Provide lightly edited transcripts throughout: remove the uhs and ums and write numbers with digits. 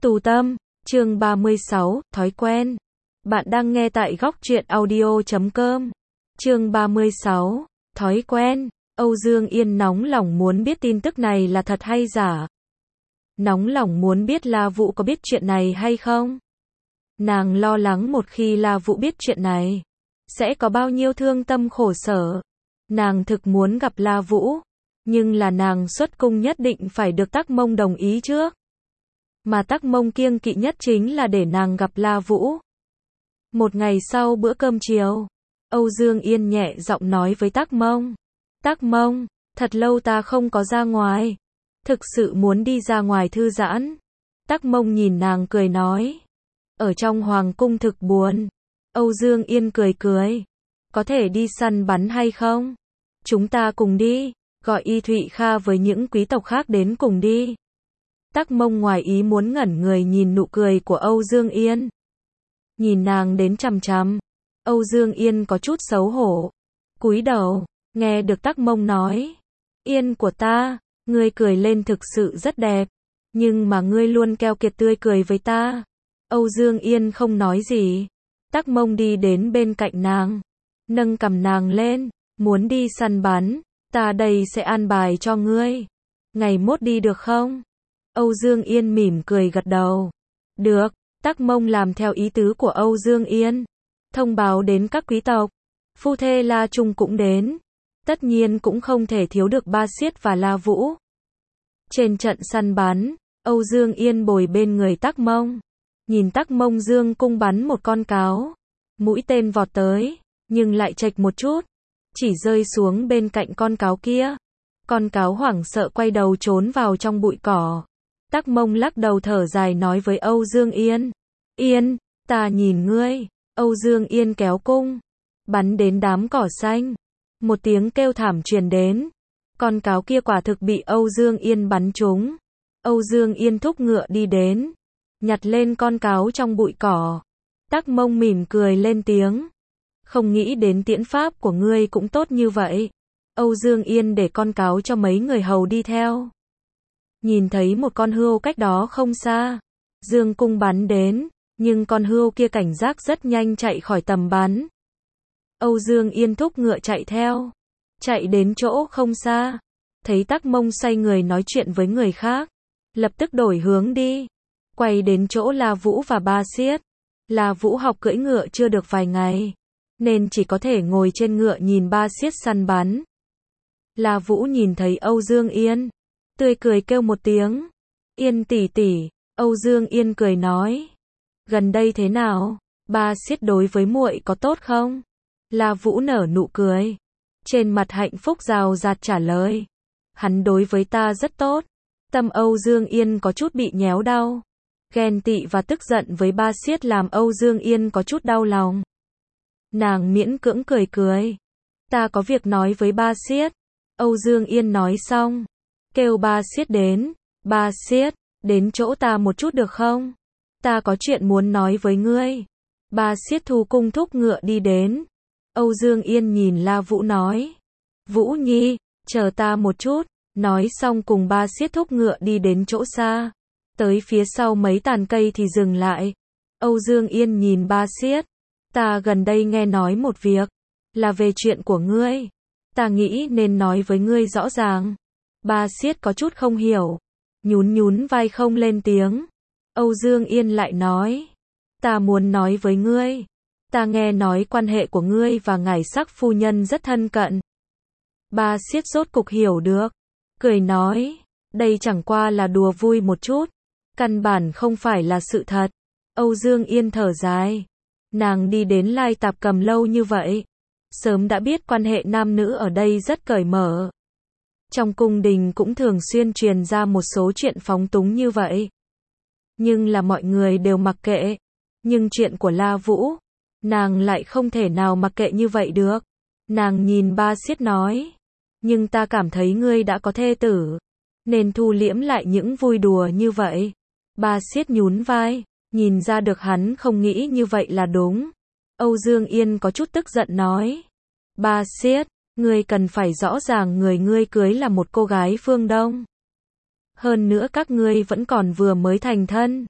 Tu Tâm, chương 36, thói quen. Bạn đang nghe tại góc truyện audio.com. Chương 36, thói quen. Âu Dương Yên nóng lòng muốn biết tin tức này là thật hay giả. Nóng lòng muốn biết La Vũ có biết chuyện này hay không. Nàng lo lắng một khi La Vũ biết chuyện này, sẽ có bao nhiêu thương tâm khổ sở. Nàng thực muốn gặp La Vũ, nhưng là nàng xuất cung nhất định phải được Tắc Mông đồng ý trước. Mà Tắc Mông kiêng kỵ nhất chính là để nàng gặp La Vũ. Một ngày sau bữa cơm chiều, Âu Dương Yên nhẹ giọng nói với Tắc Mông. Tắc Mông, thật lâu ta không có ra ngoài. Thực sự muốn đi ra ngoài thư giãn. Tắc Mông nhìn nàng cười nói. Ở trong hoàng cung thực buồn. Âu Dương Yên cười cười. Có thể đi săn bắn hay không? Chúng ta cùng đi. Gọi Y Thụy Kha với những quý tộc khác đến cùng đi. Tắc Mông ngoài ý muốn ngẩn người nhìn nụ cười của Âu Dương Yên. Nhìn nàng đến chằm chằm. Âu Dương Yên có chút xấu hổ. Cúi đầu, nghe được Tắc Mông nói. Yên của ta, ngươi cười lên thực sự rất đẹp. Nhưng mà ngươi luôn keo kiệt tươi cười với ta. Âu Dương Yên không nói gì. Tắc Mông đi đến bên cạnh nàng. Nâng cầm nàng lên. Muốn đi săn bắn, ta đây sẽ an bài cho ngươi. Ngày mốt đi được không? Âu Dương Yên mỉm cười gật đầu. Được, Tắc Mông làm theo ý tứ của Âu Dương Yên. Thông báo đến các quý tộc. Phu thê La Trung cũng đến. Tất nhiên cũng không thể thiếu được Ba Siết và La Vũ. Trên trận săn bắn, Âu Dương Yên bồi bên người Tắc Mông. Nhìn Tắc Mông dương cung bắn một con cáo. Mũi tên vọt tới, nhưng lại chệch một chút. Chỉ rơi xuống bên cạnh con cáo kia. Con cáo hoảng sợ quay đầu trốn vào trong bụi cỏ. Tắc Mông lắc đầu thở dài nói với Âu Dương Yên. Yên, ta nhìn ngươi. Âu Dương Yên kéo cung. Bắn đến đám cỏ xanh. Một tiếng kêu thảm truyền đến. Con cáo kia quả thực bị Âu Dương Yên bắn trúng. Âu Dương Yên thúc ngựa đi đến. Nhặt lên con cáo trong bụi cỏ. Tắc Mông mỉm cười lên tiếng. Không nghĩ đến tiễn pháp của ngươi cũng tốt như vậy. Âu Dương Yên để con cáo cho mấy người hầu đi theo. Nhìn thấy một con hươu cách đó không xa. Dương cung bắn đến, nhưng con hươu kia cảnh giác rất nhanh chạy khỏi tầm bắn. Âu Dương Yên thúc ngựa chạy theo. Chạy đến chỗ không xa. Thấy Tắc Mông xoay người nói chuyện với người khác. Lập tức đổi hướng đi. Quay đến chỗ La Vũ và Ba Siết. La Vũ học cưỡi ngựa chưa được vài ngày. Nên chỉ có thể ngồi trên ngựa nhìn Ba Siết săn bắn. La Vũ nhìn thấy Âu Dương Yên. Tươi cười kêu một tiếng. Yên tỷ tỷ. Âu Dương Yên cười nói. Gần đây thế nào? Ba Siết đối với muội có tốt không? La Vũ nở nụ cười. Trên mặt hạnh phúc rào rạt trả lời. Hắn đối với ta rất tốt. Tâm Âu Dương Yên có chút bị nhéo đau. Ghen tị và tức giận với Ba Siết làm Âu Dương Yên có chút đau lòng. Nàng miễn cưỡng cười cười. Ta có việc nói với Ba Siết. Âu Dương Yên nói xong. Kêu Ba Siết đến. Ba Siết, đến chỗ ta một chút được không? Ta có chuyện muốn nói với ngươi. Ba Siết thu cung thúc ngựa đi đến. Âu Dương Yên nhìn La Vũ nói. Vũ Nhi, chờ ta một chút. Nói xong cùng Ba Siết thúc ngựa đi đến chỗ xa. Tới phía sau mấy tàn cây thì dừng lại. Âu Dương Yên nhìn Ba Siết. Ta gần đây nghe nói một việc. Là về chuyện của ngươi. Ta nghĩ nên nói với ngươi rõ ràng. Ba Siết có chút không hiểu. Nhún vai không lên tiếng. Âu Dương Yên lại nói. Ta muốn nói với ngươi. Ta nghe nói quan hệ của ngươi và ngải sắc phu nhân rất thân cận. Ba Siết rốt cục hiểu được. Cười nói. Đây chẳng qua là đùa vui một chút. Căn bản không phải là sự thật. Âu Dương Yên thở dài. Nàng đi đến Lai Tạp Cầm lâu như vậy. Sớm đã biết quan hệ nam nữ ở đây rất cởi mở. Trong cung đình cũng thường xuyên truyền ra một số chuyện phóng túng như vậy. Nhưng là mọi người đều mặc kệ. Nhưng chuyện của La Vũ, nàng lại không thể nào mặc kệ như vậy được. Nàng nhìn Ba Siết nói. Nhưng ta cảm thấy ngươi đã có thê tử. Nên thu liễm lại những vui đùa như vậy. Ba Siết nhún vai. Nhìn ra được hắn không nghĩ như vậy là đúng. Âu Dương Yên có chút tức giận nói. Ba Siết, ngươi cần phải rõ ràng người ngươi cưới là một cô gái phương Đông. Hơn nữa các ngươi vẫn còn vừa mới thành thân.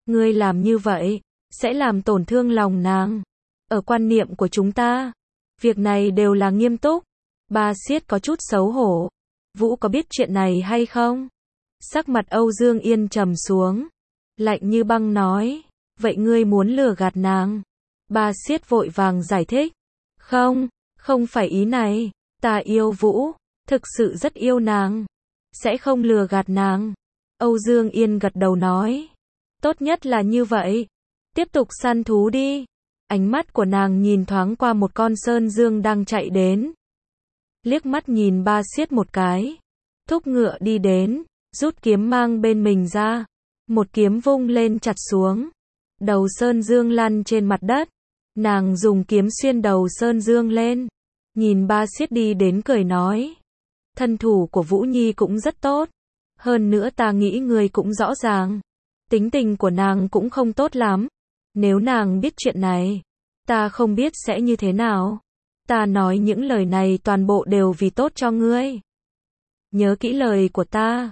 Ngươi làm như vậy, sẽ làm tổn thương lòng nàng. Ở quan niệm của chúng ta, việc này đều là nghiêm túc. Ba Siết có chút xấu hổ. Vũ có biết chuyện này hay không? Sắc mặt Âu Dương Yên trầm xuống. Lạnh như băng nói. Vậy ngươi muốn lừa gạt nàng? Ba Siết vội vàng giải thích. Không, không phải ý này. Ta yêu Vũ, thực sự rất yêu nàng. Sẽ không lừa gạt nàng. Âu Dương Yên gật đầu nói. Tốt nhất là như vậy. Tiếp tục săn thú đi. Ánh mắt của nàng nhìn thoáng qua một con sơn dương đang chạy đến. Liếc mắt nhìn Ba Siết một cái. Thúc ngựa đi đến, rút kiếm mang bên mình ra. Một kiếm vung lên chặt xuống. Đầu sơn dương lăn trên mặt đất. Nàng dùng kiếm xuyên đầu sơn dương lên. Nhìn Ba Siết đi đến cười nói. Thân thủ của Vũ Nhi cũng rất tốt. Hơn nữa ta nghĩ người cũng rõ ràng. Tính tình của nàng cũng không tốt lắm. Nếu nàng biết chuyện này, ta không biết sẽ như thế nào. Ta nói những lời này toàn bộ đều vì tốt cho ngươi. Nhớ kỹ lời của ta.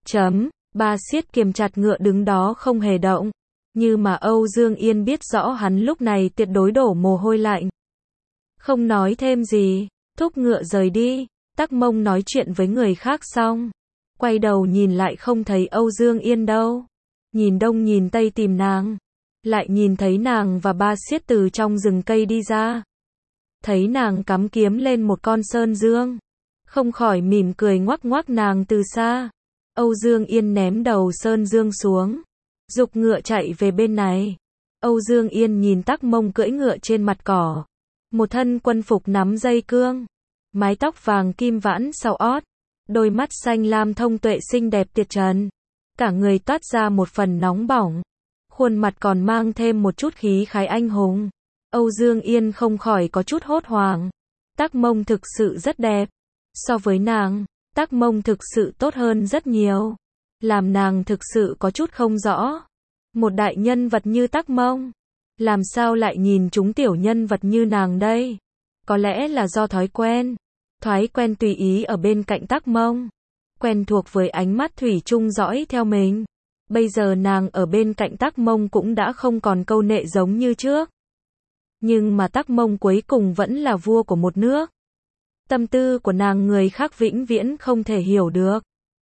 Ba Siết kiềm chặt ngựa đứng đó không hề động. Như mà Âu Dương Yên biết rõ hắn lúc này tuyệt đối đổ mồ hôi lạnh. Không nói thêm gì, thúc ngựa rời đi. Tắc Mông nói chuyện với người khác xong. Quay đầu nhìn lại không thấy Âu Dương Yên đâu. Nhìn đông nhìn tây tìm nàng. Lại nhìn thấy nàng và Ba Siết từ trong rừng cây đi ra. Thấy nàng cắm kiếm lên một con sơn dương. Không khỏi mỉm cười ngoắc ngoắc nàng từ xa. Âu Dương Yên ném đầu sơn dương xuống. Giục ngựa chạy về bên này. Âu Dương Yên nhìn Tắc Mông cưỡi ngựa trên mặt cỏ. Một thân quân phục nắm dây cương. Mái tóc vàng kim vãn sau ót. Đôi mắt xanh lam thông tuệ xinh đẹp tuyệt trần. Cả người toát ra một phần nóng bỏng. Khuôn mặt còn mang thêm một chút khí khái anh hùng. Âu Dương Yên không khỏi có chút hốt hoảng. Tắc Mông thực sự rất đẹp. So với nàng, Tắc Mông thực sự tốt hơn rất nhiều. Làm nàng thực sự có chút không rõ. Một đại nhân vật như Tắc Mông, làm sao lại nhìn chúng tiểu nhân vật như nàng đây? Có lẽ là do thói quen tùy ý ở bên cạnh Tắc Mông. Quen thuộc với ánh mắt thủy chung dõi theo mình. Bây giờ nàng ở bên cạnh Tắc Mông cũng đã không còn câu nệ giống như trước. Nhưng mà Tắc Mông cuối cùng vẫn là vua của một nước. Tâm tư của nàng người khác vĩnh viễn không thể hiểu được.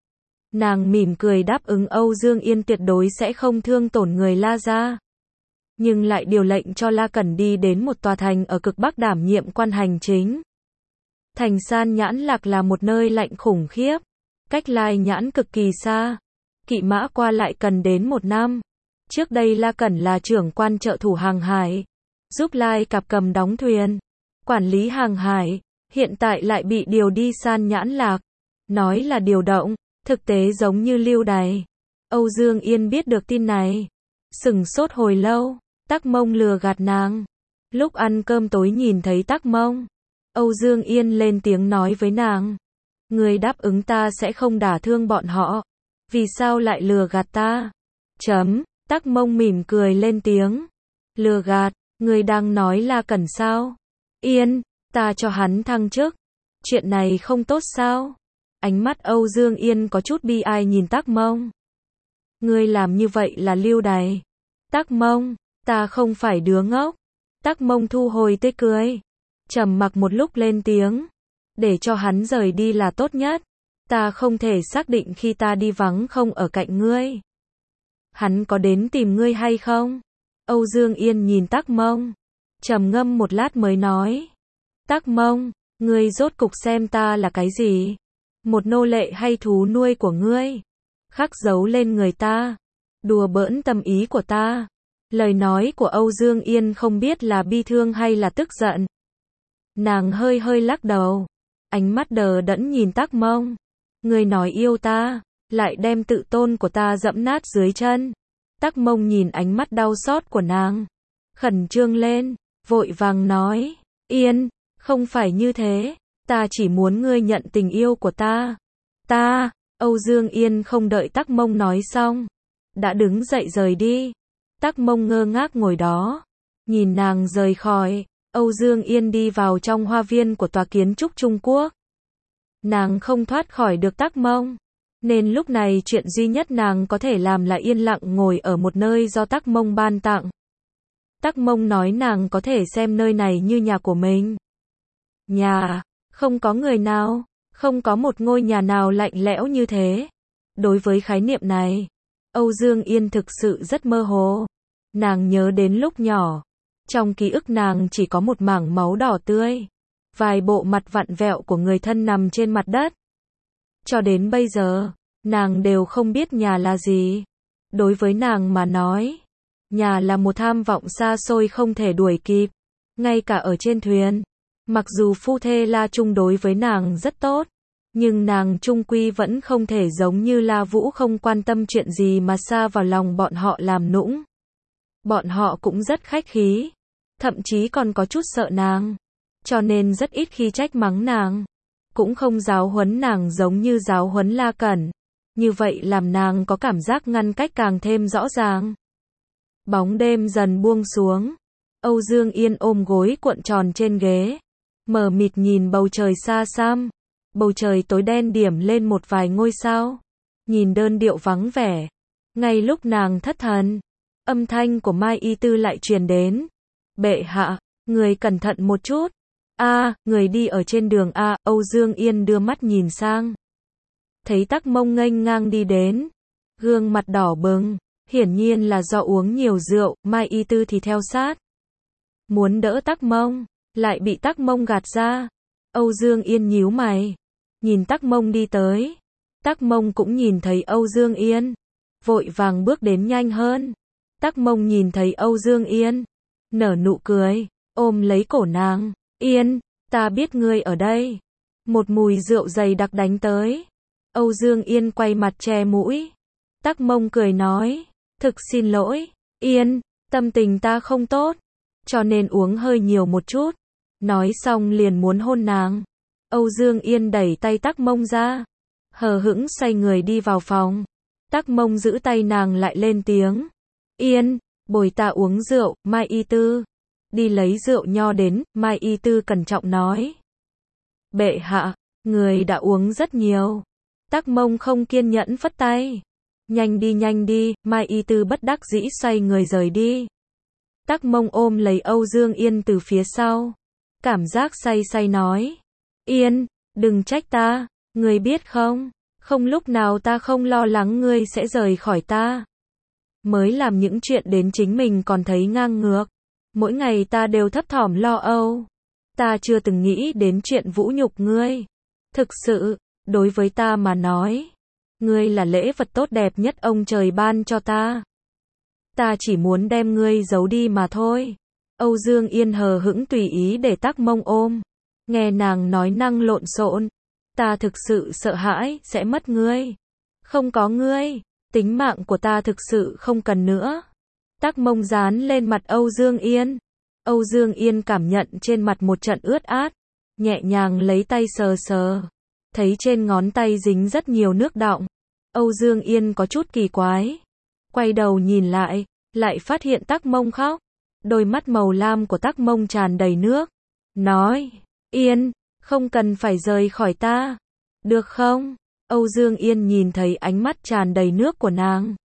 Nàng mỉm cười đáp ứng Âu Dương Yên tuyệt đối sẽ không thương tổn người La gia. Nhưng lại điều lệnh cho La Cẩn đi đến một tòa thành ở cực Bắc đảm nhiệm quan hành chính. Thành San Nhãn Lạc là một nơi lạnh khủng khiếp. Cách Lai Nhãn cực kỳ xa. Kỵ mã qua lại cần đến 1 năm. Trước đây La Cẩn là trưởng quan trợ thủ hàng hải. Giúp Lai Cạp cầm đóng thuyền. Quản lý hàng hải. Hiện tại lại bị điều đi San Nhãn Lạc. Nói là điều động. Thực tế giống như lưu đày. Âu Dương Yên biết được tin này. Sửng sốt hồi lâu. Tắc Mông lừa gạt nàng. Lúc ăn cơm tối nhìn thấy Tắc Mông. Âu Dương Yên lên tiếng nói với nàng. Người đáp ứng ta sẽ không đả thương bọn họ. Vì sao lại lừa gạt ta? Tắc Mông mỉm cười lên tiếng. Lừa gạt, người đang nói La Cẩn sao? Yên, ta cho hắn thăng chức. Chuyện này không tốt sao? Ánh mắt Âu Dương Yên có chút bi ai nhìn Tắc Mông. Ngươi làm như vậy là lưu đày. Tắc Mông, ta không phải đứa ngốc. Tắc Mông thu hồi tươi cười. Trầm mặc một lúc lên tiếng. Để cho hắn rời đi là tốt nhất. Ta không thể xác định khi ta đi vắng không ở cạnh ngươi. Hắn có đến tìm ngươi hay không? Âu Dương Yên nhìn Tắc Mông. Trầm ngâm một lát mới nói. Tắc Mông, ngươi rốt cục xem ta là cái gì? Một nô lệ hay thú nuôi của ngươi? Khắc dấu lên người ta. Đùa bỡn tâm ý của ta. Lời nói của Âu Dương Yên không biết là bi thương hay là tức giận. Nàng hơi hơi lắc đầu. Ánh mắt đờ đẫn nhìn Tắc Mông. Ngươi nói yêu ta, lại đem tự tôn của ta dẫm nát dưới chân. Tắc Mông nhìn ánh mắt đau xót của nàng. Khẩn trương lên, vội vàng nói. Yên, không phải như thế. Ta chỉ muốn ngươi nhận tình yêu của ta. Âu Dương Yên không đợi Tắc Mông nói xong. Đã đứng dậy rời đi. Tắc Mông ngơ ngác ngồi đó. Nhìn nàng rời khỏi. Âu Dương Yên đi vào trong hoa viên của tòa kiến trúc Trung Quốc. Nàng không thoát khỏi được Tắc Mông. Nên lúc này chuyện duy nhất nàng có thể làm là yên lặng ngồi ở một nơi do Tắc Mông ban tặng. Tắc Mông nói nàng có thể xem nơi này như nhà của mình. Nhà, không có người nào, không có một ngôi nhà nào lạnh lẽo như thế. Đối với khái niệm này, Âu Dương Yên thực sự rất mơ hồ. Nàng nhớ đến lúc nhỏ, trong ký ức nàng chỉ có một mảng máu đỏ tươi, vài bộ mặt vặn vẹo của người thân nằm trên mặt đất. Cho đến bây giờ, nàng đều không biết nhà là gì. Đối với nàng mà nói, nhà là một tham vọng xa xôi không thể đuổi kịp. Ngay cả ở trên thuyền, mặc dù phu thê La Trung đối với nàng rất tốt, nhưng nàng chung quy vẫn không thể giống như La Vũ không quan tâm chuyện gì mà sa vào lòng bọn họ làm nũng. Bọn họ cũng rất khách khí, thậm chí còn có chút sợ nàng, cho nên rất ít khi trách mắng nàng, cũng không giáo huấn nàng giống như giáo huấn La Cẩn. Như vậy làm nàng có cảm giác ngăn cách càng thêm rõ ràng. Bóng đêm dần buông xuống, Âu Dương Yên ôm gối cuộn tròn trên ghế, mờ mịt nhìn bầu trời xa xăm. Bầu trời tối đen điểm lên một vài ngôi sao, nhìn đơn điệu vắng vẻ. Ngay lúc nàng thất thần, âm thanh của Mai Y Tư lại truyền đến. Bệ hạ, người cẩn thận một chút. Người đi ở trên đường A. Âu Dương Yên đưa mắt nhìn sang, thấy Tắc Mông nghênh ngang đi đến, gương mặt đỏ bừng, hiển nhiên là do uống nhiều rượu. Mai Y Tư thì theo sát, muốn đỡ Tắc Mông, lại bị Tắc Mông gạt ra. Âu Dương Yên nhíu mày, nhìn Tắc Mông đi tới. Tắc Mông cũng nhìn thấy Âu Dương Yên, vội vàng bước đến nhanh hơn. Tắc Mông nhìn thấy Âu Dương Yên, nở nụ cười, ôm lấy cổ nàng. Yên, ta biết ngươi ở đây. Một mùi rượu dày đặc đánh tới. Âu Dương Yên quay mặt che mũi. Tắc Mông cười nói, thực xin lỗi, Yên, tâm tình ta không tốt, cho nên uống hơi nhiều một chút. Nói xong liền muốn hôn nàng. Âu Dương Yên đẩy tay Tắc Mông ra, hờ hững xoay người đi vào phòng. Tắc Mông giữ tay nàng lại lên tiếng. Yên, bồi ta uống rượu. Mai Y Tư đi lấy rượu nho đến. Mai Y Tư cẩn trọng nói. Bệ hạ, người đã uống rất nhiều. Tắc Mông không kiên nhẫn phất tay. Nhanh đi. Mai Y Tư bất đắc dĩ xoay người rời đi. Tắc Mông ôm lấy Âu Dương Yên từ phía sau, cảm giác say nói. Yên, đừng trách ta, ngươi biết không, không lúc nào ta không lo lắng ngươi sẽ rời khỏi ta. Mới làm những chuyện đến chính mình còn thấy ngang ngược. Mỗi ngày ta đều thấp thỏm lo âu. Ta chưa từng nghĩ đến chuyện vũ nhục ngươi. Thực sự, đối với ta mà nói, ngươi là lễ vật tốt đẹp nhất ông trời ban cho ta. Ta chỉ muốn đem ngươi giấu đi mà thôi. Âu Dương Yên hờ hững tùy ý để Tắc Mông ôm. Nghe nàng nói năng lộn xộn. Ta thực sự sợ hãi sẽ mất ngươi. Không có ngươi, tính mạng của ta thực sự không cần nữa. Tắc Mông dán lên mặt Âu Dương Yên. Âu Dương Yên cảm nhận trên mặt một trận ướt át. Nhẹ nhàng lấy tay sờ. Thấy trên ngón tay dính rất nhiều nước đọng. Âu Dương Yên có chút kỳ quái. Quay đầu nhìn lại phát hiện Tắc Mông khóc. Đôi mắt màu lam của Tắc Mông tràn đầy nước. Nói, Yên, không cần phải rời khỏi ta. Được không? Âu Dương Yên nhìn thấy ánh mắt tràn đầy nước của nàng.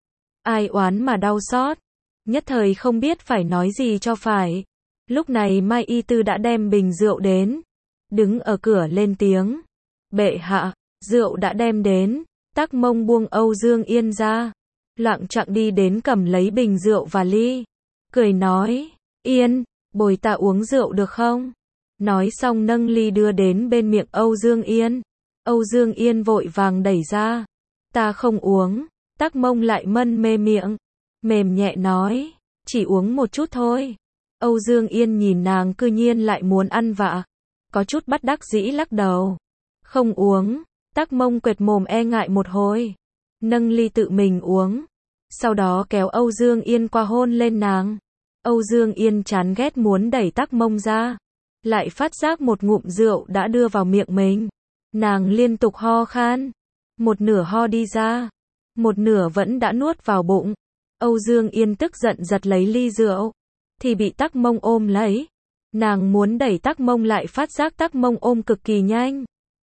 Ai oán mà đau xót. Nhất thời không biết phải nói gì cho phải. Lúc này Mai Y Tư đã đem bình rượu đến. Đứng ở cửa lên tiếng. Bệ hạ, rượu đã đem đến. Tắc Mông buông Âu Dương Yên ra. Loạng choạng đi đến cầm lấy bình rượu và ly. Cười nói, Yên, bồi ta uống rượu được không? Nói xong nâng ly đưa đến bên miệng Âu Dương Yên. Âu Dương Yên vội vàng đẩy ra. Ta không uống. Tắc Mông lại mân mê miệng. Mềm nhẹ nói, chỉ uống một chút thôi. Âu Dương Yên nhìn nàng cư nhiên lại muốn ăn vạ. Có chút bất đắc dĩ lắc đầu. Không uống. Tắc Mông quệt mồm e ngại một hồi. Nâng ly tự mình uống. Sau đó kéo Âu Dương Yên qua hôn lên nàng. Âu Dương Yên chán ghét muốn đẩy Tắc Mông ra. Lại phát giác một ngụm rượu đã đưa vào miệng mình. Nàng liên tục ho khan. Một nửa ho đi ra. Một nửa vẫn đã nuốt vào bụng. Âu Dương Yên tức giận giật lấy ly rượu. Thì bị Tắc Mông ôm lấy. Nàng muốn đẩy Tắc Mông lại phát giác Tắc Mông ôm cực kỳ nhanh.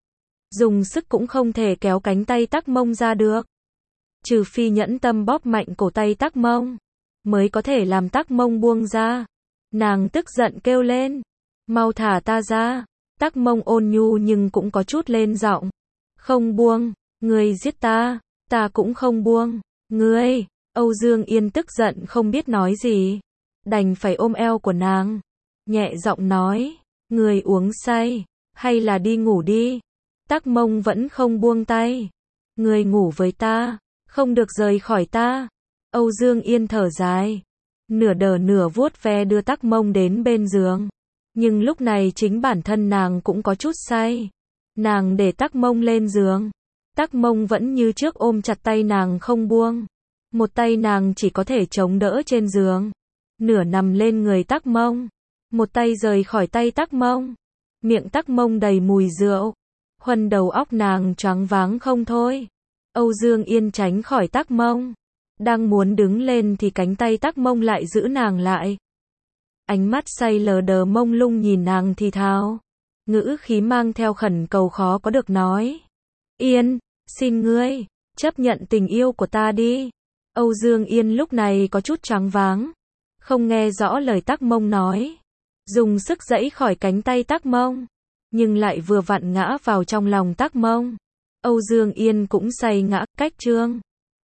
dùng sức cũng không thể kéo cánh tay Tắc Mông ra được. Trừ phi nhẫn tâm bóp mạnh cổ tay Tắc Mông, mới có thể làm Tắc Mông buông ra. Nàng tức giận kêu lên, mau thả ta ra. Tắc Mông ôn nhu nhưng cũng có chút lên giọng, không buông, ngươi giết ta, ta cũng không buông, ngươi. Âu Dương Yên tức giận không biết nói gì, đành phải ôm eo của nàng, nhẹ giọng nói, ngươi uống say, hay là đi ngủ đi. Tắc Mông vẫn không buông tay, ngươi ngủ với ta, không được rời khỏi ta. Âu Dương Yên thở dài, nửa đờ nửa vuốt ve đưa Tắc Mông đến bên giường. Nhưng lúc này chính bản thân nàng cũng có chút say. Nàng để Tắc Mông lên giường. Tắc Mông vẫn như trước ôm chặt tay nàng không buông. Một tay nàng chỉ có thể chống đỡ trên giường, nửa nằm lên người Tắc Mông, một tay rời khỏi tay Tắc Mông. Miệng Tắc Mông đầy mùi rượu, huân đầu óc nàng choáng váng không thôi. Âu Dương Yên tránh khỏi Tắc Mông, đang muốn đứng lên thì cánh tay Tắc Mông lại giữ nàng lại. Ánh mắt say lờ đờ mông lung nhìn nàng thì thào, ngữ khí mang theo khẩn cầu khó có được nói. Yên, xin ngươi, chấp nhận tình yêu của ta đi. Âu Dương Yên lúc này có chút choáng váng, không nghe rõ lời Tắc Mông nói, dùng sức giãy khỏi cánh tay Tắc Mông, nhưng lại vừa vặn ngã vào trong lòng Tắc Mông. Âu Dương Yên cũng say ngã, cách chương